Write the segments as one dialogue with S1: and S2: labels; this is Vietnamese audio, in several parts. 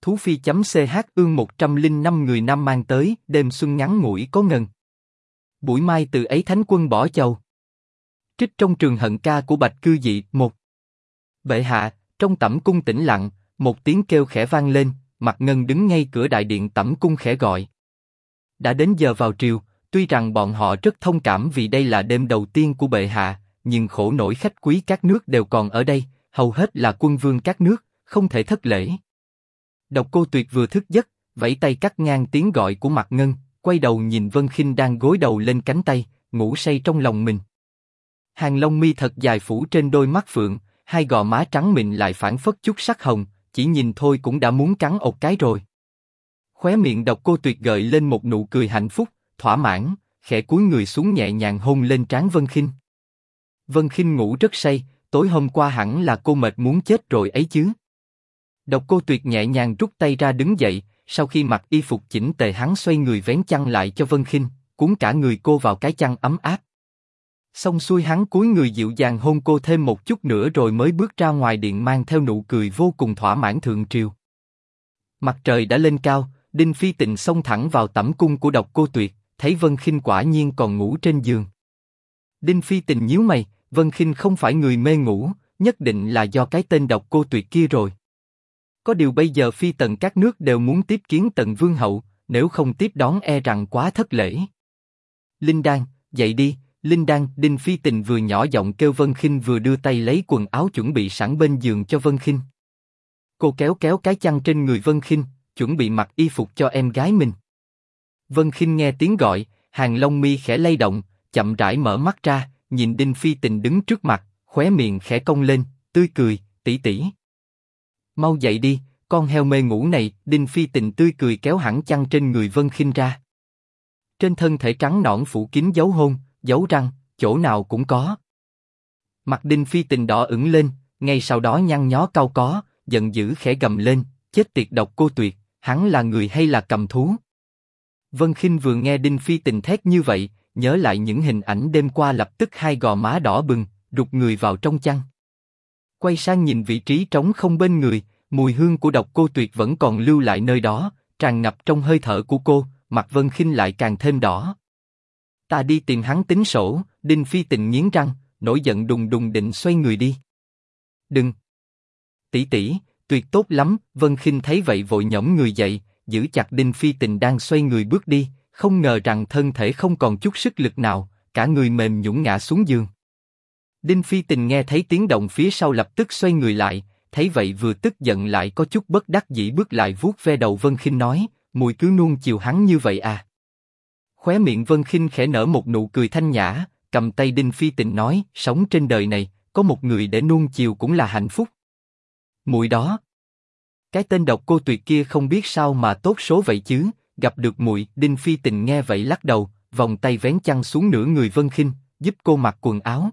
S1: Thú Phi.ch ương 105 người nam mang tới, đêm xuân ngắn ngủi có ngần. Buổi mai từ ấy thánh quân bỏ chầu. Trích trong trường hận ca của Bạch Cư Dị. 1. Bệ hạ, trong tẩm cung tĩnh lặng, một tiếng kêu khẽ vang lên, Mạc Ngân đứng ngay cửa đại điện tẩm cung khẽ gọi. Đã đến giờ vào triều, tuy rằng bọn họ rất thông cảm vì đây là đêm đầu tiên của bệ hạ, nhưng khổ nổi khách quý các nước đều còn ở đây, hầu hết là quân vương các nước, không thể thất lễ. Độc Cô Tuyệt vừa thức giấc, vẫy tay cắt ngang tiếng gọi của Mạc Ngân, quay đầu nhìn Vân Khinh đang gối đầu lên cánh tay, ngủ say trong lòng mình. Hàng lông mi thật dài phủ trên đôi mắt phượng, hai gò má trắng mịn lại phảng phất chút sắc hồng, chỉ nhìn thôi cũng đã muốn cắn ột cái rồi. Khóe miệng Độc Cô Tuyệt gợi lên một nụ cười hạnh phúc, thỏa mãn, khẽ cúi người xuống nhẹ nhàng hôn lên trán Vân Khinh. Vân Khinh ngủ rất say, tối hôm qua hẳn là cô mệt muốn chết rồi ấy chứ. Độc Cô Tuyệt nhẹ nhàng rút tay ra đứng dậy, sau khi mặc y phục chỉnh tề hắn xoay người vén chăn lại cho Vân Khinh, cuốn cả người cô vào cái chăn ấm áp. Xong xuôi hắn cúi người dịu dàng hôn cô thêm một chút nữa rồi mới bước ra ngoài điện mang theo nụ cười vô cùng thỏa mãn thượng triều. Mặt trời đã lên cao, Đinh Phi Tịnh xông thẳng vào tẩm cung của Độc Cô Tuyệt, thấy Vân Khinh quả nhiên còn ngủ trên giường. Đinh Phi Tịnh nhíu mày, Vân Khinh không phải người mê ngủ, nhất định là do cái tên Độc Cô Tuyệt kia rồi. Có điều bây giờ phi tần các nước đều muốn tiếp kiến Tần Vương hậu, nếu không tiếp đón e rằng quá thất lễ. Linh Đan, dậy đi, Linh Đan. Đinh Phi Tịnh vừa nhỏ giọng kêu Vân Khinh vừa đưa tay lấy quần áo chuẩn bị sẵn bên giường cho Vân Khinh. Cô kéo kéo cái chăn trên người Vân Khinh, chuẩn bị mặc y phục cho em gái mình. Vân Khinh nghe tiếng gọi, hàng lông mi khẽ lay động, chậm rãi mở mắt ra, nhìn Đinh Phi Tịnh đứng trước mặt, khóe miệng khẽ cong lên, tươi cười, tỷ tỷ. Mau dậy đi, con heo mê ngủ này. Đinh Phi Tịnh tươi cười kéo hẳn chăn trên người Vân Khinh ra. Trên thân thể trắng nõn phủ kín dấu hôn, dấu răng, chỗ nào cũng có. Mặt Đinh Phi Tịnh đỏ ửng lên, ngay sau đó nhăn nhó cau có, giận dữ khẽ gầm lên, chết tiệt Độc Cô Tuyệt, hắn là người hay là cầm thú? Vân Khinh vừa nghe Đinh Phi Tịnh thét như vậy, nhớ lại những hình ảnh đêm qua lập tức hai gò má đỏ bừng, rụt người vào trong chăn. Quay sang nhìn vị trí trống không bên người, mùi hương của Độc Cô Tuyệt vẫn còn lưu lại nơi đó, tràn ngập trong hơi thở của cô, mặt Vân Khinh lại càng thêm đỏ. Ta đi tìm hắn tính sổ. Đinh Phi Tịnh nghiến răng, nổi giận đùng đùng định xoay người đi. Đừng! Tỷ tỷ, Tuyệt tốt lắm. Vân Khinh thấy vậy vội nhổm người dậy, giữ chặt Đinh Phi Tịnh đang xoay người bước đi, không ngờ rằng thân thể không còn chút sức lực nào, cả người mềm nhũn ngã xuống giường. Đinh Phi Tịnh nghe thấy tiếng động phía sau lập tức xoay người lại, thấy vậy vừa tức giận lại có chút bất đắc dĩ bước lại vuốt ve đầu Vân Khinh nói, mùi cứ nuông chiều hắn như vậy à? Khóe miệng Vân Khinh khẽ nở một nụ cười thanh nhã, cầm tay Đinh Phi Tịnh nói, sống trên đời này, có một người để nuông chiều cũng là hạnh phúc. Mùi đó, cái tên Độc Cô Tuyệt kia không biết sao mà tốt số vậy chứ, gặp được mùi. Đinh Phi Tịnh nghe vậy lắc đầu, vòng tay vén chăn xuống nửa người Vân Khinh, giúp cô mặc quần áo.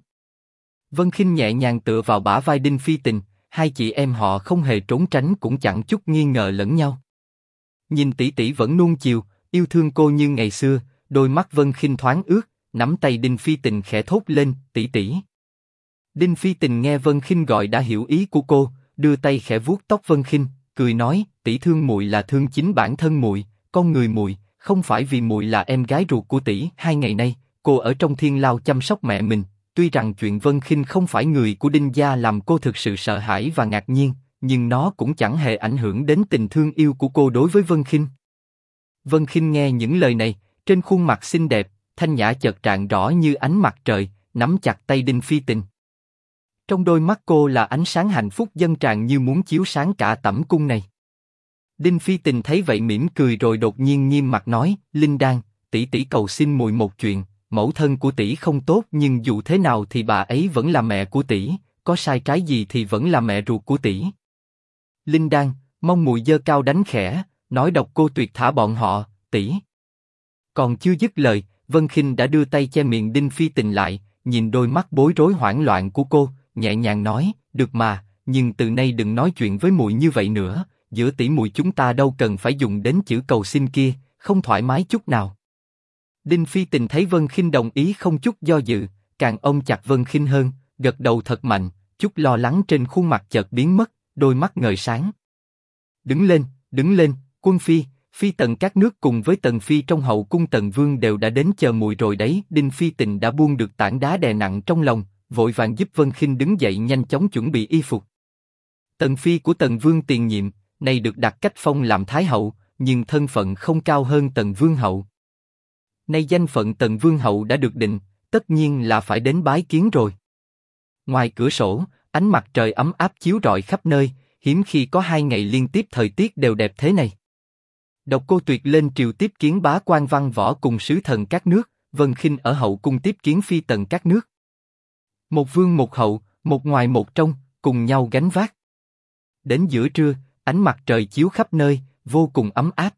S1: Vân Khinh nhẹ nhàng tựa vào bả vai Đinh Phi Tịnh, hai chị em họ không hề trốn tránh cũng chẳng chút nghi ngờ lẫn nhau. Nhìn tỷ tỷ vẫn nuông chiều, yêu thương cô như ngày xưa, đôi mắt Vân Khinh thoáng ướt, nắm tay Đinh Phi Tịnh khẽ thốt lên, tỷ tỷ. Đinh Phi Tịnh nghe Vân Khinh gọi đã hiểu ý của cô, đưa tay khẽ vuốt tóc Vân Khinh, cười nói, tỷ thương muội là thương chính bản thân muội, con người muội, không phải vì muội là em gái ruột của tỷ. 2 ngày nay, cô ở trong thiên lao chăm sóc mẹ mình. Tuy rằng chuyện Vân Khinh không phải người của Đinh gia làm cô thực sự sợ hãi và ngạc nhiên, nhưng nó cũng chẳng hề ảnh hưởng đến tình thương yêu của cô đối với Vân Khinh. Vân Khinh nghe những lời này, trên khuôn mặt xinh đẹp, thanh nhã chợt rạng rõ như ánh mặt trời, nắm chặt tay Đinh Phi Tịnh. Trong đôi mắt cô là ánh sáng hạnh phúc dâng tràn như muốn chiếu sáng cả tẩm cung này. Đinh Phi Tịnh thấy vậy mỉm cười rồi đột nhiên nghiêm mặt nói, Linh Đan, tỷ tỷ cầu xin muội một chuyện. Mẫu thân của tỷ không tốt nhưng dù thế nào thì bà ấy vẫn là mẹ của tỷ, có sai trái gì thì vẫn là mẹ ruột của tỷ. Linh Đan, mong muội giơ cao đánh khẽ, nói Độc Cô Tuyệt thả bọn họ, tỷ. Còn chưa dứt lời, Vân Khinh đã đưa tay che miệng Đinh Phi Tịnh lại, nhìn đôi mắt bối rối hoảng loạn của cô, nhẹ nhàng nói, được mà, nhưng từ nay đừng nói chuyện với muội như vậy nữa, giữa tỷ muội chúng ta đâu cần phải dùng đến chữ cầu xin kia, không thoải mái chút nào. Đinh Phi Tịnh thấy Vân Khinh đồng ý không chút do dự, càng ôm chặt Vân Khinh hơn, gật đầu thật mạnh, chút lo lắng trên khuôn mặt chợt biến mất, đôi mắt ngời sáng. Đứng lên, đứng lên, quân phi, phi tần các nước cùng với tần phi trong hậu cung Tần Vương đều đã đến chờ mùi rồi đấy. Đinh Phi Tình đã buông được tảng đá đè nặng trong lòng, vội vàng giúp Vân Khinh đứng dậy nhanh chóng chuẩn bị y phục. Tần phi của Tần Vương tiền nhiệm, này được đặt cách phong làm Thái hậu, nhưng thân phận không cao hơn Tần Vương hậu. Nay danh phận Tần Vương hậu đã được định, tất nhiên là phải đến bái kiến rồi. Ngoài cửa sổ, ánh mặt trời ấm áp chiếu rọi khắp nơi, hiếm khi có 2 ngày liên tiếp thời tiết đều đẹp thế này. Độc Cô Tuyệt lên triều tiếp kiến bá quan văn võ cùng sứ thần các nước, Vân Khinh ở hậu cung tiếp kiến phi tần các nước. Một vương một hậu, một ngoài một trong, cùng nhau gánh vác. Đến giữa trưa, ánh mặt trời chiếu khắp nơi, vô cùng ấm áp.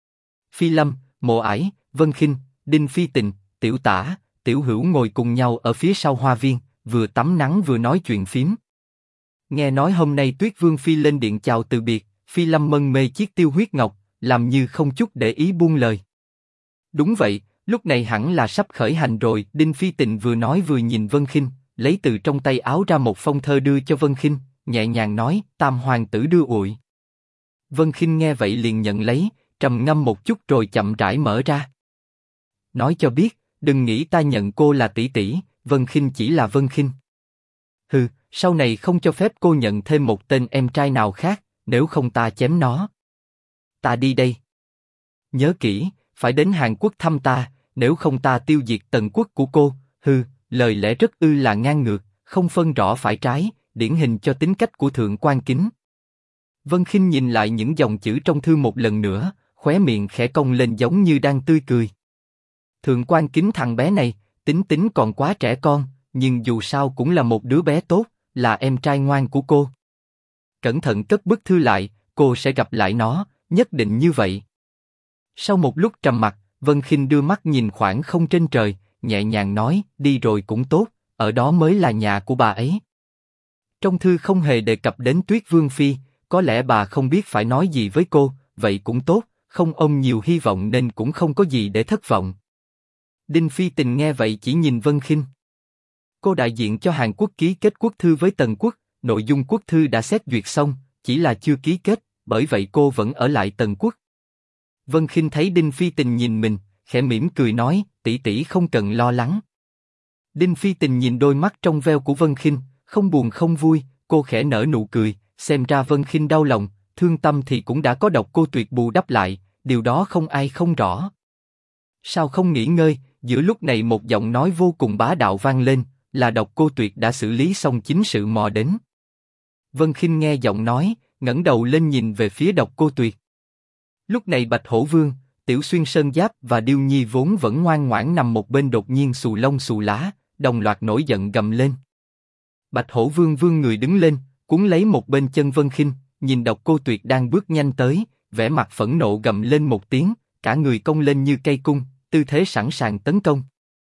S1: Phi Lâm, Mộ Ải, Vân Khinh, Đinh Phi Tình, Tiểu Tả, Tiểu Hữu ngồi cùng nhau ở phía sau hoa viên, vừa tắm nắng vừa nói chuyện phím. Nghe nói hôm nay Tuyết Vương Phi lên điện chào từ biệt, Phi Lâm mân mê chiếc tiêu huyết ngọc, làm như không chút để ý buông lời. Đúng vậy, lúc này hẳn là sắp khởi hành rồi. Đinh Phi Tình vừa nói vừa nhìn Vân Khinh, lấy từ trong tay áo ra một phong thơ đưa cho Vân Khinh, nhẹ nhàng nói: Tam hoàng tử đưa ủi. Vân Khinh nghe vậy liền nhận lấy, trầm ngâm một chút rồi chậm rãi mở ra. Nói cho biết, đừng nghĩ ta nhận cô là tỷ tỷ, Vân Khinh chỉ là Vân Khinh. Hừ, sau này không cho phép cô nhận thêm một tên em trai nào khác, nếu không ta chém nó. Ta đi đây. Nhớ kỹ, phải đến Hàn Quốc thăm ta, nếu không ta tiêu diệt tần quốc của cô. Hừ, lời lẽ rất là ngang ngược, không phân rõ phải trái, điển hình cho tính cách của thượng quan Kính. Vân Khinh nhìn lại những dòng chữ trong thư một lần nữa, khóe miệng khẽ cong lên giống như đang tươi cười. Thượng quan Kính thằng bé này, tính còn quá trẻ con, nhưng dù sao cũng là một đứa bé tốt, là em trai ngoan của cô. Cẩn thận cất bức thư lại, cô sẽ gặp lại nó, nhất định như vậy. Sau một lúc trầm mặc, Vân Khinh đưa mắt nhìn khoảng không trên trời, nhẹ nhàng nói: đi rồi cũng tốt, ở đó mới là nhà của bà ấy. Trong thư không hề đề cập đến Tuyết Vương Phi, có lẽ bà không biết phải nói gì với cô, vậy cũng tốt, không ôm nhiều hy vọng nên cũng không có gì để thất vọng. Đinh Phi Tình nghe vậy chỉ nhìn Vân Khinh. Cô đại diện cho Hàn Quốc ký kết quốc thư với Tần quốc, nội dung quốc thư đã xét duyệt xong, chỉ là chưa ký kết, bởi vậy cô vẫn ở lại Tần quốc. Vân Khinh thấy Đinh Phi Tình nhìn mình, khẽ mỉm cười nói: tỷ tỷ không cần lo lắng. Đinh Phi Tình nhìn đôi mắt trong veo của Vân Khinh, không buồn không vui, cô khẽ nở nụ cười, xem ra Vân Khinh đau lòng, thương tâm thì cũng đã có Độc Cô Tuyệt bù đắp lại, điều đó không ai không rõ. Sao không nghỉ ngơi? Giữa lúc này một giọng nói vô cùng bá đạo vang lên, là Độc Cô Tuyệt đã xử lý xong chính sự mò đến. Vân Khinh nghe giọng nói, ngẩng đầu lên nhìn về phía Độc Cô Tuyệt. Lúc này Bạch Hổ Vương, Tiểu Xuyên Sơn Giáp và Điêu Nhi vốn vẫn ngoan ngoãn nằm một bên đột nhiên xù lông xù lá, đồng loạt nổi giận gầm lên. Bạch Hổ Vương vươn người đứng lên, cuốn lấy một bên chân Vân Khinh, nhìn Độc Cô Tuyệt đang bước nhanh tới, vẻ mặt phẫn nộ gầm lên một tiếng, cả người cong lên như cây cung, tư thế sẵn sàng tấn công.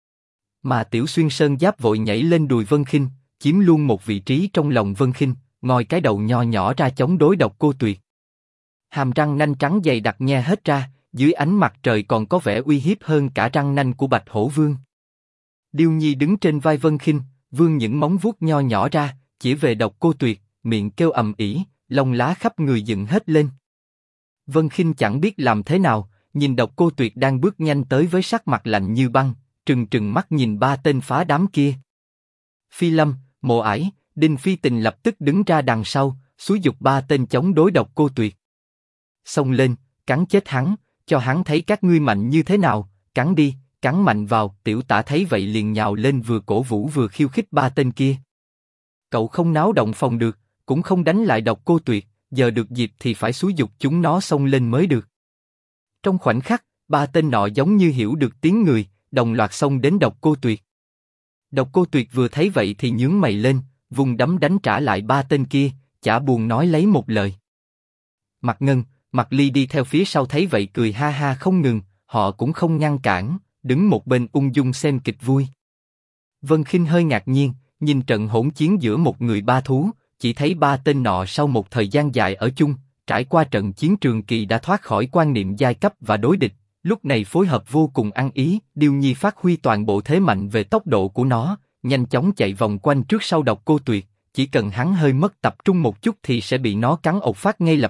S1: Mà Tiểu Xuyên Sơn Giáp vội nhảy lên đùi Vân Khinh, chiếm luôn một vị trí trong lòng Vân Khinh, ngoi cái đầu nho nhỏ ra chống đối Độc Cô Tuyệt. Hàm răng nanh trắng dày đặc nhe hết ra, dưới ánh mặt trời còn có vẻ uy hiếp hơn cả răng nanh của Bạch Hổ Vương. Điêu Nhi đứng trên vai Vân Khinh, vươn những móng vuốt nho nhỏ ra, chỉ về Độc Cô Tuyệt, miệng kêu ầm ĩ, lông lá khắp người dựng hết lên. Vân Khinh chẳng biết làm thế nào, nhìn Độc Cô Tuyệt đang bước nhanh tới với sắc mặt lạnh như băng, trừng mắt nhìn ba tên phá đám kia. Phi Lâm, Mộ Ải, Đinh Phi Tình lập tức đứng ra đằng sau, xúi giục ba tên chống đối Độc Cô Tuyệt. Xông lên, cắn chết hắn, cho hắn thấy các ngươi mạnh như thế nào, cắn đi, cắn mạnh vào. Tiểu Tả thấy vậy liền nhào lên vừa cổ vũ vừa khiêu khích ba tên kia. Cậu không náo động phòng được, cũng không đánh lại Độc Cô Tuyệt, giờ được dịp thì phải xúi giục chúng nó xông lên mới được. Trong khoảnh khắc, ba tên nọ giống như hiểu được tiếng người, đồng loạt xông đến Độc Cô Tuyệt. Độc Cô Tuyệt vừa thấy vậy thì nhướng mày lên, vùng đấm đánh trả lại ba tên kia, chả buồn nói lấy một lời. Mạc Ngân, Mạc Ly đi theo phía sau thấy vậy cười ha ha không ngừng, họ cũng không ngăn cản, đứng một bên ung dung xem kịch vui. Vân Khinh hơi ngạc nhiên, nhìn trận hỗn chiến giữa một người ba thú, chỉ thấy ba tên nọ sau một thời gian dài ở chung, trải qua trận chiến trường kỳ đã thoát khỏi quan niệm giai cấp và đối địch, lúc này phối hợp vô cùng ăn ý. Điêu Nhi phát huy toàn bộ thế mạnh về tốc độ của nó, nhanh chóng chạy vòng quanh trước sau Độc Cô Tuyệt, chỉ cần hắn hơi mất tập trung một chút thì sẽ bị nó cắn ột phát ngay lập tức.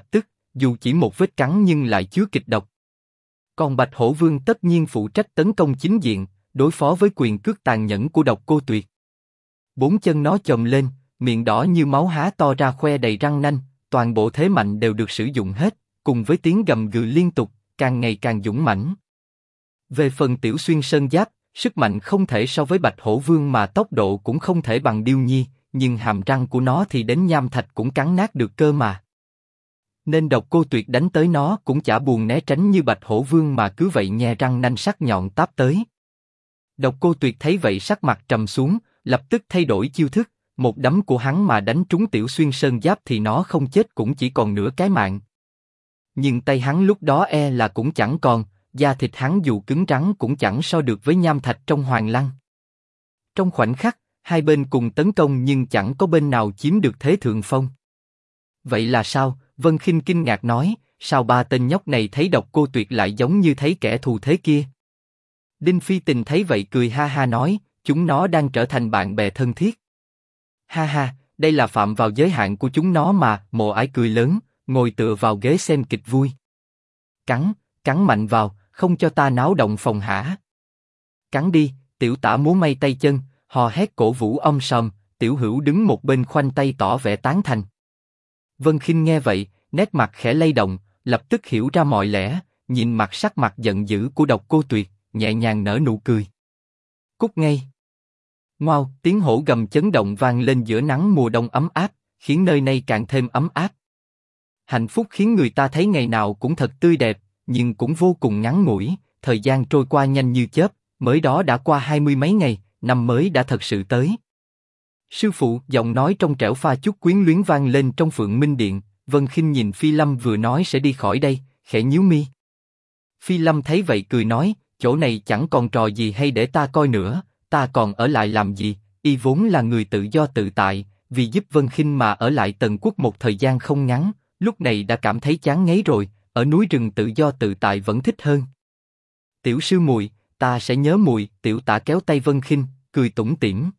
S1: dù chỉ một vết cắn nhưng lại chứa kịch độc. Còn Bạch Hổ Vương tất nhiên phụ trách tấn công chính diện, đối phó với quyền cước tàn nhẫn của Độc Cô Tuyệt. Bốn chân nó chồm lên, miệng đỏ như máu há to ra khoe đầy răng nanh, toàn bộ thế mạnh đều được sử dụng hết, cùng với tiếng gầm gừ liên tục, càng ngày càng dũng mãnh. Về phần Tiểu Xuyên Sơn Giáp, sức mạnh không thể so với Bạch Hổ Vương mà tốc độ cũng không thể bằng Điêu Nhi, nhưng hàm răng của nó thì đến nham thạch cũng cắn nát được cơ mà. Nên Độc Cô Tuyệt đánh tới nó cũng chả buồn né tránh như Bạch Hổ Vương mà cứ vậy nhe răng nanh sắc nhọn táp tới. Độc Cô Tuyệt thấy vậy sắc mặt trầm xuống, lập tức thay đổi chiêu thức, một đấm của hắn mà đánh trúng Tiểu Xuyên Sơn Giáp thì nó không chết cũng chỉ còn nửa cái mạng. Nhưng tay hắn lúc đó e là cũng chẳng còn, da thịt hắn dù cứng rắn cũng chẳng so được với nham thạch trong hoàng lăng. Trong khoảnh khắc, hai bên cùng tấn công nhưng chẳng có bên nào chiếm được thế thượng phong. Vậy là sao? Vân Khinh kinh ngạc nói, sao ba tên nhóc này thấy Độc Cô Tuyệt lại giống như thấy kẻ thù thế kia? Đinh Phi Tình thấy vậy cười ha ha nói, chúng nó đang trở thành bạn bè thân thiết. Ha ha, đây là phạm vào giới hạn của chúng nó mà. Mộ Ải cười lớn, ngồi tựa vào ghế xem kịch vui. Cắn mạnh vào, không cho ta náo động phòng hả? Cắn đi, Tiểu Tả múa may tay chân, hò hét cổ vũ sòm. Tiểu Hữu đứng một bên khoanh tay tỏ vẻ tán thành. Vân Khinh nghe vậy, nét mặt khẽ lay động, lập tức hiểu ra mọi lẽ, nhìn sắc mặt giận dữ của Độc Cô Tuyệt, nhẹ nhàng nở nụ cười. Cút ngay! Ngoao, tiếng hổ gầm chấn động vang lên giữa nắng mùa đông ấm áp, khiến nơi này càng thêm ấm áp. Hạnh phúc khiến người ta thấy ngày nào cũng thật tươi đẹp, nhưng cũng vô cùng ngắn ngủi. Thời gian trôi qua nhanh như chớp, mới đó đã qua 20 mấy ngày, năm mới đã thật sự tới. Sư phụ, giọng nói trong trẻo pha chút quyến luyến vang lên trong Phượng Minh Điện. Vân Khinh nhìn Phi Lâm vừa nói sẽ đi khỏi đây, khẽ nhíu mi. Phi Lâm thấy vậy cười nói, chỗ này chẳng còn trò gì hay để ta coi nữa, ta còn ở lại làm gì? Y vốn là người tự do tự tại, vì giúp Vân Khinh mà ở lại Tần Quốc một thời gian không ngắn, lúc này đã cảm thấy chán ngấy rồi, ở núi rừng tự do tự tại vẫn thích hơn. Tiểu sư muội, ta sẽ nhớ muội. Tiểu Tả kéo tay Vân Khinh, cười tủm tỉm.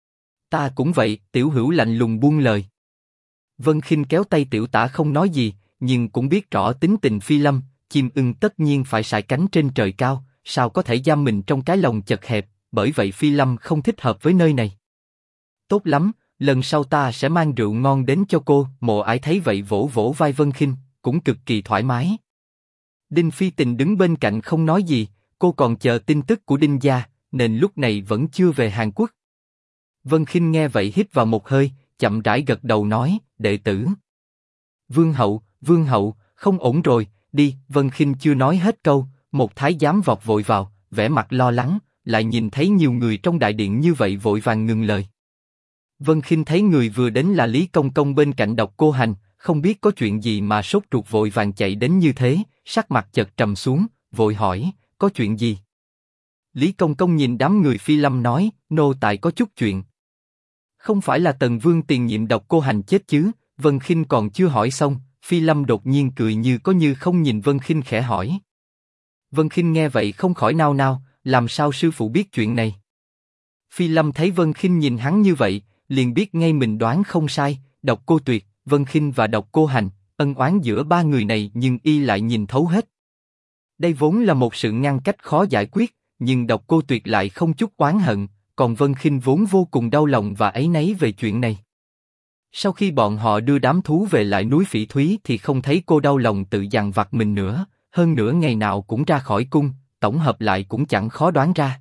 S1: Ta cũng vậy. Tiểu Hữu lạnh lùng buông lời. Vân Khinh kéo tay Tiểu Tả không nói gì, nhưng cũng biết rõ tính tình Phi Lâm, chim ưng tất nhiên phải sải cánh trên trời cao, sao có thể giam mình trong cái lồng chật hẹp, bởi vậy Phi Lâm không thích hợp với nơi này. Tốt lắm, lần sau ta sẽ mang rượu ngon đến cho cô. Mộ Ải thấy vậy vỗ vỗ vai Vân Khinh, cũng cực kỳ thoải mái. Đinh Phi Tình đứng bên cạnh không nói gì, cô còn chờ tin tức của Đinh gia, nên lúc này vẫn chưa về Hàn Quốc. Vân Khinh nghe vậy hít vào một hơi, chậm rãi gật đầu nói, đệ tử. Vương hậu, không ổn rồi, đi. Vân Khinh chưa nói hết câu, một thái giám vọt vội vào, vẻ mặt lo lắng, lại nhìn thấy nhiều người trong đại điện như vậy vội vàng ngừng lời. Vân Khinh thấy người vừa đến là Lý Công Công bên cạnh Độc Cô Hành, không biết có chuyện gì mà sốt ruột vội vàng chạy đến như thế, sắc mặt chợt trầm xuống, vội hỏi, có chuyện gì? Lý Công Công nhìn đám người Phi Lâm nói, nô tài có chút chuyện. Không phải là Tần Vương tiền nhiệm Độc Cô Hành chết chứ? Vân Khinh còn chưa hỏi xong, Phi Lâm đột nhiên cười như có như không nhìn Vân Khinh khẽ hỏi. Vân Khinh nghe vậy không khỏi nao nao, làm sao sư phụ biết chuyện này? Phi Lâm thấy Vân Khinh nhìn hắn như vậy, liền biết ngay mình đoán không sai. Độc Cô Tuyệt, Vân Khinh và Độc Cô Hành, ân oán giữa ba người này nhưng y lại nhìn thấu hết. Đây vốn là một sự ngăn cách khó giải quyết, nhưng Độc Cô Tuyệt lại không chút oán hận, còn Vân Khinh vốn vô cùng đau lòng và áy náy về chuyện này. Sau khi bọn họ đưa đám thú về lại núi Phỉ Thúy thì không thấy cô đau lòng tự dằn vặt mình nữa, hơn nữa ngày nào cũng ra khỏi cung, tổng hợp lại cũng chẳng khó đoán ra.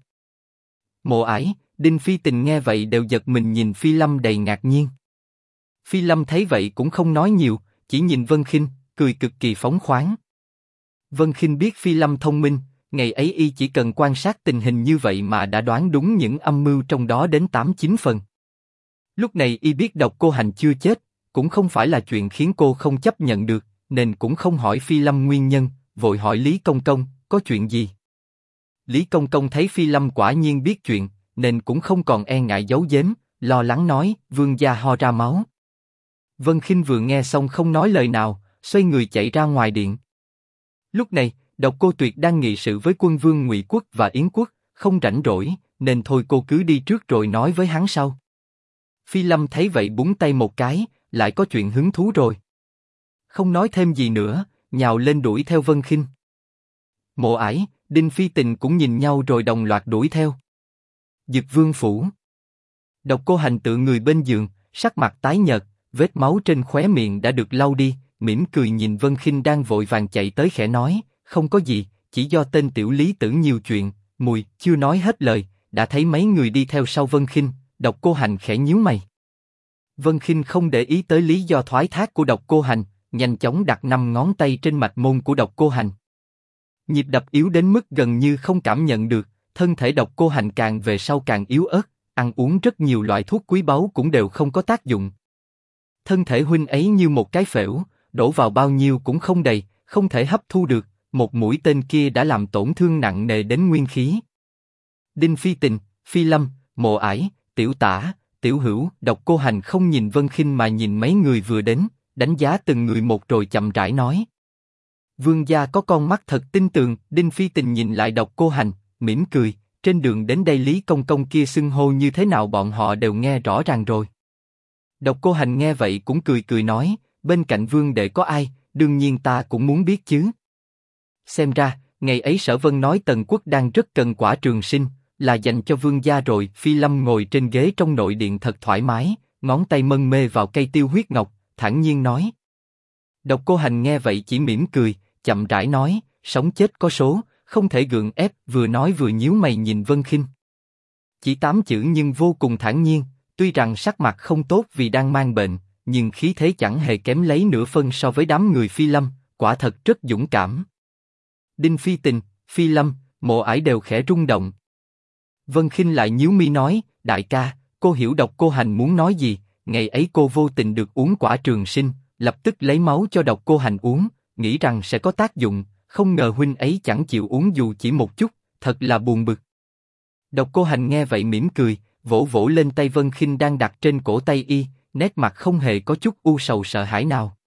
S1: Mộ Ải, Đinh Phi Tình nghe vậy đều giật mình nhìn Phi Lâm đầy ngạc nhiên. Phi Lâm thấy vậy cũng không nói nhiều, chỉ nhìn Vân Khinh, cười cực kỳ phóng khoáng. Vân Khinh biết Phi Lâm thông minh, ngày ấy y chỉ cần quan sát tình hình như vậy mà đã đoán đúng những âm mưu trong đó đến 8-9 phần. Lúc này y biết Độc Cô Hành chưa chết, cũng không phải là chuyện khiến cô không chấp nhận được, nên cũng không hỏi Phi Lâm nguyên nhân, vội hỏi Lý Công Công, có chuyện gì? Lý Công Công thấy Phi Lâm quả nhiên biết chuyện, nên cũng không còn e ngại giấu giếm, lo lắng nói, vương gia ho ra máu. Vân Khinh vừa nghe xong không nói lời nào, xoay người chạy ra ngoài điện. Lúc này, Độc Cô Tuyệt đang nghị sự với quân vương Ngụy Quốc và Yến Quốc, không rảnh rỗi, nên thôi cô cứ đi trước rồi nói với hắn sau. Phi Lâm thấy vậy búng tay một cái, lại có chuyện hứng thú rồi. không nói thêm gì nữa, nhào lên đuổi theo Vân Khinh. Mộ Ải, Đinh Phi Tình cũng nhìn nhau rồi đồng loạt đuổi theo. Dực Vương phủ. Độc Cô Hành tựa người bên giường, sắc mặt tái nhợt, vết máu trên khóe miệng đã được lau đi, mỉm cười nhìn Vân Khinh đang vội vàng chạy tới khẽ nói, không có gì, chỉ do tên tiểu lý tử nhiều chuyện. Mùi, chưa nói hết lời, đã thấy mấy người đi theo sau Vân Khinh. Độc Cô Hành khẽ nhíu mày. Vân Khinh không để ý tới lý do thoái thác của Độc Cô Hành, nhanh chóng đặt 5 ngón tay trên mạch môn của Độc Cô Hành. Nhịp đập yếu đến mức gần như không cảm nhận được, thân thể Độc Cô Hành càng về sau càng yếu ớt, ăn uống rất nhiều loại thuốc quý báu cũng đều không có tác dụng. Thân thể huynh ấy như một cái phễu, đổ vào bao nhiêu cũng không đầy, không thể hấp thu được, một mũi tên kia đã làm tổn thương nặng nề đến nguyên khí. Đinh Phi Tình, Phi Lâm, Mộ Ải, Tiểu Tả, Tiểu Hữu, Độc Cô Hành không nhìn Vân Khinh mà nhìn mấy người vừa đến, đánh giá từng người một rồi chậm rãi nói. Vương gia có con mắt thật tinh tường. Đinh Phi Tình nhìn lại Độc Cô Hành, mỉm cười, trên đường đến đây Lý Công Công kia xưng hô như thế nào bọn họ đều nghe rõ ràng rồi. Độc Cô Hành nghe vậy cũng cười cười nói, bên cạnh Vương đệ có ai, đương nhiên ta cũng muốn biết chứ. Xem ra, ngày ấy Sở Vân nói Tần Quốc đang rất cần quả trường sinh, là dành cho Vương gia rồi. Phi Lâm ngồi trên ghế trong nội điện thật thoải mái, ngón tay mân mê vào cây tiêu huyết ngọc, thản nhiên nói. Độc Cô Hành nghe vậy chỉ mỉm cười, chậm rãi nói, sống chết có số, không thể gượng ép. Vừa nói vừa nhíu mày nhìn Vân Khinh. Chỉ 8 chữ nhưng vô cùng thản nhiên, tuy rằng sắc mặt không tốt vì đang mang bệnh, nhưng khí thế chẳng hề kém lấy nửa phân so với đám người Phi Lâm, quả thật rất dũng cảm. Đinh Phi Tình, Phi Lâm, Mộ Ải đều khẽ rung động. Vân Khinh lại nhíu mi nói, đại ca, cô hiểu Độc Cô Hành muốn nói gì. Ngày ấy cô vô tình được uống quả trường sinh, lập tức lấy máu cho Độc Cô Hành uống, nghĩ rằng sẽ có tác dụng, không ngờ huynh ấy chẳng chịu uống dù chỉ một chút, thật là buồn bực. Độc Cô Hành nghe vậy mỉm cười, vỗ vỗ lên tay Vân Khinh đang đặt trên cổ tay y, nét mặt không hề có chút u sầu sợ hãi nào.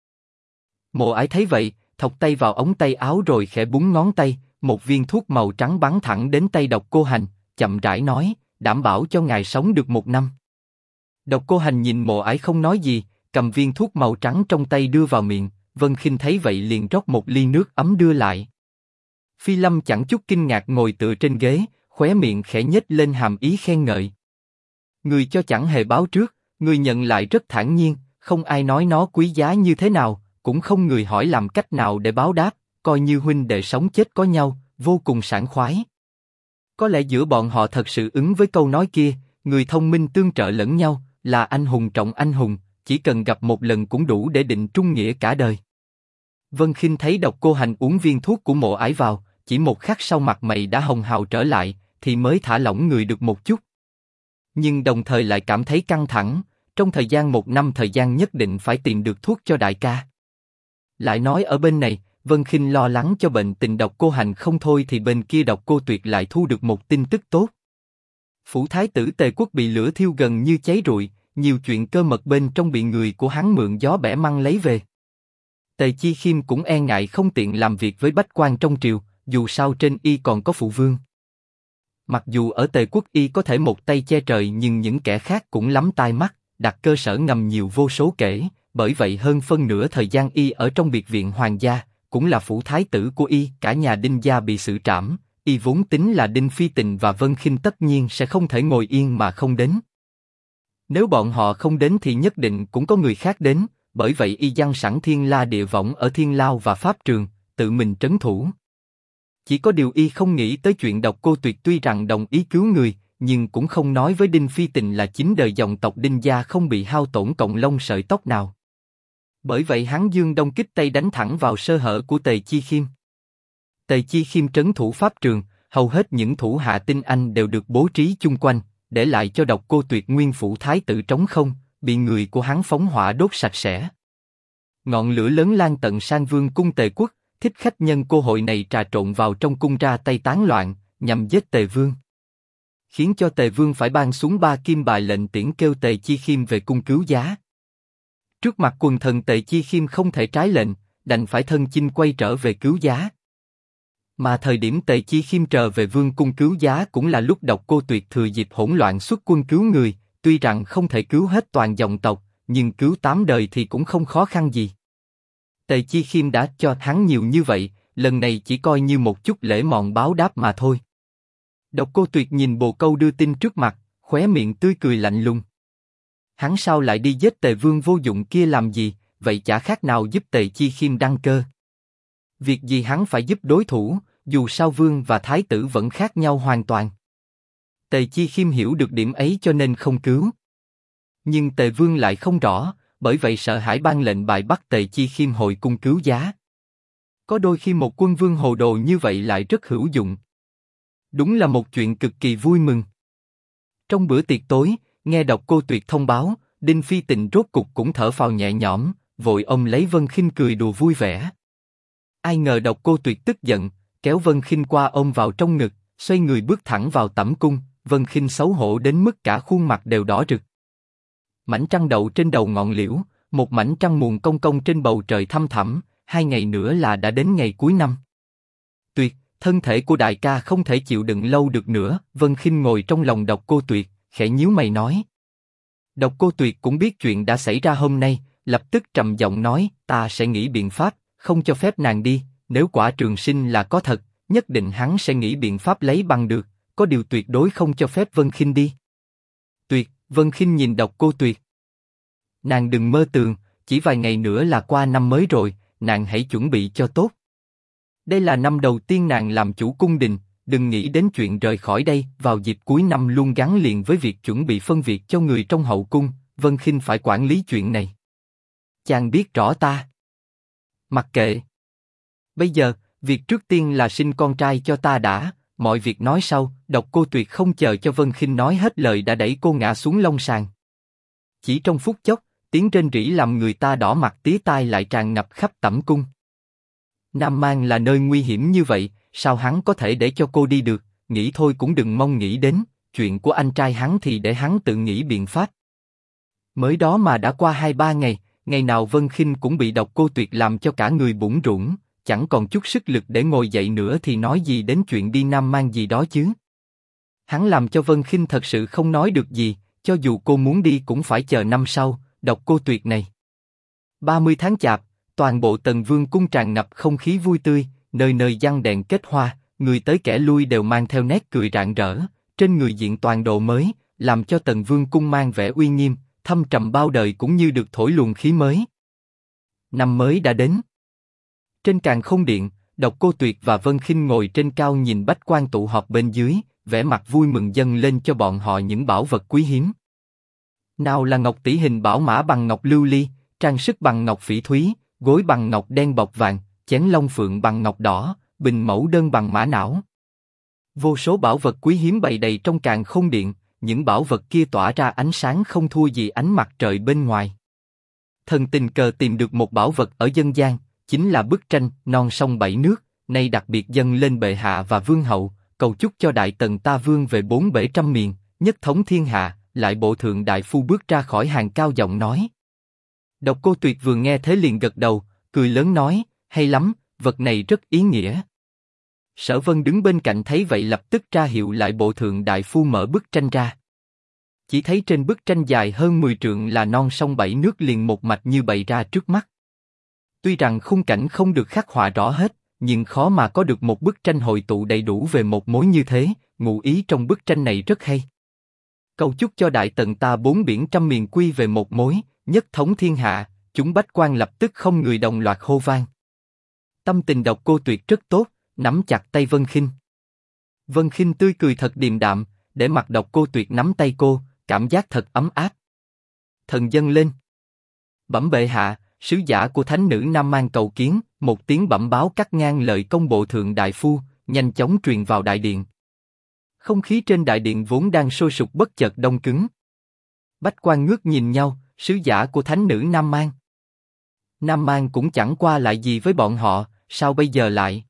S1: Mộ Ải thấy vậy, thọc tay vào ống tay áo rồi khẽ búng ngón tay, một viên thuốc màu trắng bắn thẳng đến tay Độc Cô Hành, chậm rãi nói, đảm bảo cho ngài sống được 1 năm. Độc Cô Hành nhìn Mộ Ải không nói gì, cầm viên thuốc màu trắng trong tay đưa vào miệng. Vân Khinh thấy vậy liền rót một ly nước ấm đưa lại. Phi Lâm chẳng chút kinh ngạc ngồi tựa trên ghế, khóe miệng khẽ nhếch lên hàm ý khen ngợi. Người cho chẳng hề báo trước, người nhận lại rất thản nhiên, không ai nói nó quý giá như thế nào, cũng không người hỏi làm cách nào để báo đáp, coi như huynh đệ sống chết có nhau, vô cùng sảng khoái. Có lẽ giữa bọn họ thật sự ứng với câu nói kia, người thông minh tương trợ lẫn nhau, là anh hùng trọng anh hùng, chỉ cần gặp một lần cũng đủ để định trung nghĩa cả đời. Vân Khinh thấy Độc Cô Hành uống viên thuốc của Mộ Ải vào, chỉ một khắc sau mặt mày đã hồng hào trở lại, thì mới thả lỏng người được một chút. Nhưng đồng thời lại cảm thấy căng thẳng, trong thời gian 1 năm thời gian nhất định phải tìm được thuốc cho đại ca. Lại nói ở bên này, Vân Khinh lo lắng cho bệnh tình Độc Cô Hành không thôi thì bên kia Độc Cô Tuyệt lại thu được một tin tức tốt. Phủ thái tử Tề Quốc bị lửa thiêu gần như cháy rụi, nhiều chuyện cơ mật bên trong bị người của hắn mượn gió bẻ măng lấy về. Tề Chi Khiêm cũng e ngại không tiện làm việc với bách quan trong triều, dù sao trên y còn có phụ vương. Mặc dù ở Tề Quốc y có thể một tay che trời nhưng những kẻ khác cũng lắm tai mắt, đặt cơ sở ngầm nhiều vô số kể, bởi vậy hơn phân nửa thời gian y ở trong biệt viện hoàng gia, cũng là phủ thái tử của y, cả nhà Đinh gia bị xử trảm, y vốn tính là Đinh Phi Tình và Vân Khinh tất nhiên sẽ không thể ngồi yên mà không đến. Nếu bọn họ không đến thì nhất định cũng có người khác đến, bởi vậy y giăng sẵn thiên la địa võng ở Thiên Lao và Pháp Trường, tự mình trấn thủ. Chỉ có điều y không nghĩ tới chuyện Độc Cô Tuyệt tuy rằng đồng ý cứu người, nhưng cũng không nói với Đinh Phi Tình là chính đời dòng tộc Đinh gia không bị hao tổn cọng lông sợi tóc nào. Bởi vậy hắn dương đông kích tây đánh thẳng vào sơ hở của Tề Chi Khiêm. Tề Chi Khiêm trấn thủ Pháp Trường, hầu hết những thủ hạ tinh anh đều được bố trí chung quanh, để lại cho Độc Cô Tuyệt nguyên phủ thái tử trống không, bị người của hắn phóng hỏa đốt sạch sẽ. Ngọn lửa lớn lan tận sang vương cung Tề Quốc, thích khách nhân cơ hội này trà trộn vào trong cung ra tay tán loạn, nhằm giết Tề Vương, khiến cho Tề Vương phải ban xuống 3 kim bài lệnh tiễn kêu Tề Chi Khiêm về cung cứu giá. Trước mặt quần thần Tề Chi Khiêm không thể trái lệnh, đành phải thân chinh quay trở về cứu giá. Mà thời điểm Tề Chi Khiêm trở về vương cung cứu giá cũng là lúc Độc Cô Tuyệt thừa dịp hỗn loạn xuất quân cứu người, tuy rằng không thể cứu hết toàn dòng tộc, nhưng cứu 8 đời thì cũng không khó khăn gì. Tề Chi Khiêm đã cho hắn nhiều như vậy, lần này chỉ coi như một chút lễ mọn báo đáp mà thôi. Độc Cô Tuyệt nhìn bồ câu đưa tin trước mặt, khóe miệng tươi cười lạnh lùng. Hắn sao lại đi giết Tề Vương vô dụng kia làm gì, vậy chả khác nào giúp Tề Chi Khiêm đăng cơ. Việc gì hắn phải giúp đối thủ, dù sao Vương và Thái tử vẫn khác nhau hoàn toàn. Tề Chi Khiêm hiểu được điểm ấy cho nên không cứu. Nhưng Tề Vương lại không rõ, bởi vậy sợ hãi ban lệnh bài bắt Tề Chi Khiêm hồi cung cứu giá. Có đôi khi một quân vương hồ đồ như vậy lại rất hữu dụng. Đúng là một chuyện cực kỳ vui mừng. Trong bữa tiệc tối, nghe Độc Cô Tuyệt thông báo, Đinh Phi Tịnh rốt cục cũng thở phào nhẹ nhõm, vội ôm lấy Vân Khinh cười đùa vui vẻ. Ai ngờ Độc Cô Tuyệt tức giận, kéo Vân Khinh qua ôm vào trong ngực, xoay người bước thẳng vào tẩm cung. Vân Khinh xấu hổ đến mức cả khuôn mặt đều đỏ rực. Mảnh trăng đậu trên đầu ngọn liễu, một mảnh trăng muộn cong cong trên bầu trời thăm thẳm. 2 ngày nữa là đã đến ngày cuối năm. Tuyệt, thân thể của đại ca không thể chịu đựng lâu được nữa. Vân Khinh ngồi trong lòng Độc Cô Tuyệt, khẽ nhíu mày nói. Độc Cô Tuyệt cũng biết chuyện đã xảy ra hôm nay, lập tức trầm giọng nói, ta sẽ nghĩ biện pháp, không cho phép nàng đi. Nếu quả trường sinh là có thật, nhất định hắn sẽ nghĩ biện pháp lấy bằng được. Có điều tuyệt đối không cho phép Vân Khinh đi. Tuyệt, Vân Khinh nhìn Độc Cô Tuyệt. Nàng đừng mơ tưởng, chỉ vài ngày nữa là qua năm mới rồi, nàng hãy chuẩn bị cho tốt. Đây là năm đầu tiên nàng làm chủ cung đình, đừng nghĩ đến chuyện rời khỏi đây. Vào dịp cuối năm luôn gắn liền với việc chuẩn bị phân việc cho người trong hậu cung, Vân Khinh phải quản lý chuyện này. Chàng biết rõ ta. Mặc kệ. Bây giờ, việc trước tiên là sinh con trai cho ta đã. Mọi việc nói sau. Độc Cô Tuyệt không chờ cho Vân Khinh nói hết lời đã đẩy cô ngã xuống long sàng. Chỉ trong phút chốc, tiếng rên rỉ làm người ta đỏ mặt tía tai lại tràn ngập khắp tẩm cung. Nam Mang là nơi nguy hiểm như vậy, sao hắn có thể để cho cô đi được? Nghĩ thôi cũng đừng mong nghĩ đến. Chuyện của anh trai hắn thì để hắn tự nghĩ biện pháp. Mới đó mà đã qua 2-3 ngày, ngày nào Vân Khinh cũng bị Độc Cô Tuyệt làm cho cả người bủn rủn, chẳng còn chút sức lực để ngồi dậy nữa thì nói gì đến chuyện đi Nam Mang gì đó chứ. Hắn làm cho Vân Khinh thật sự không nói được gì, cho dù cô muốn đi cũng phải chờ năm sau. Độc Cô Tuyệt này. 30 tháng Chạp, toàn bộ Tần Vương cung tràn ngập không khí vui tươi, nơi nơi giăng đèn kết hoa, người tới kẻ lui đều mang theo nét cười rạng rỡ, trên người diện toàn đồ mới, làm cho Tần Vương cung mang vẻ uy nghiêm, thâm trầm bao đời cũng như được thổi luồng khí mới. Năm mới đã đến. Trên càn khôn điện, Độc Cô Tuyệt và Vân Khinh ngồi trên cao nhìn bách quan tụ họp bên dưới, vẻ mặt vui mừng dâng lên cho bọn họ những bảo vật quý hiếm. Nào là ngọc tỷ hình bảo mã bằng ngọc lưu ly, trang sức bằng ngọc phỉ thúy, gối bằng ngọc đen bọc vàng, chén long phượng bằng ngọc đỏ, bình mẫu đơn bằng mã não. Vô số bảo vật quý hiếm bày đầy trong càn khôn điện, những bảo vật kia tỏa ra ánh sáng không thua gì ánh mặt trời bên ngoài. Thần tình cờ tìm được một bảo vật ở dân gian, chính là bức tranh non sông bảy nước, nay đặc biệt dâng lên bệ hạ và vương hậu, cầu chúc cho đại tần ta vương về bốn bể trăm miền, nhất thống thiên hạ. Lại bộ thượng đại phu bước ra khỏi hàng cao giọng nói. Độc Cô Tuyệt vừa nghe thế liền gật đầu, cười lớn nói, hay lắm, vật này rất ý nghĩa. Sở Vân đứng bên cạnh thấy vậy lập tức ra hiệu lại bộ thượng đại phu mở bức tranh ra. Chỉ thấy trên bức tranh dài hơn 10 trượng là non sông bảy nước liền một mạch như bày ra trước mắt. Tuy rằng khung cảnh không được khắc họa rõ hết, nhưng khó mà có được một bức tranh hội tụ đầy đủ về một mối như thế, ngụ ý trong bức tranh này rất hay. Cầu chúc cho đại tần ta bốn biển trăm miền quy về một mối, nhất thống thiên hạ, chúng bách quan lập tức không người đồng loạt hô vang. Tâm tình Độc Cô Tuyệt rất tốt, nắm chặt tay Vân Khinh. Vân Khinh tươi cười thật điềm đạm, để mặt Độc Cô Tuyệt nắm tay cô, cảm giác thật ấm áp. Thần dâng lên. Bẩm bệ hạ, sứ giả của thánh nữ Nam Mang cầu kiến. Một tiếng bẩm báo cắt ngang lời công bộ thượng đại phu, nhanh chóng truyền vào đại điện. Không khí trên đại điện vốn đang sôi sục bất chợt đông cứng. Bách quan ngước nhìn nhau, sứ giả của thánh nữ Nam Mang. Nam Mang cũng chẳng qua lại gì với bọn họ, sao bây giờ lại?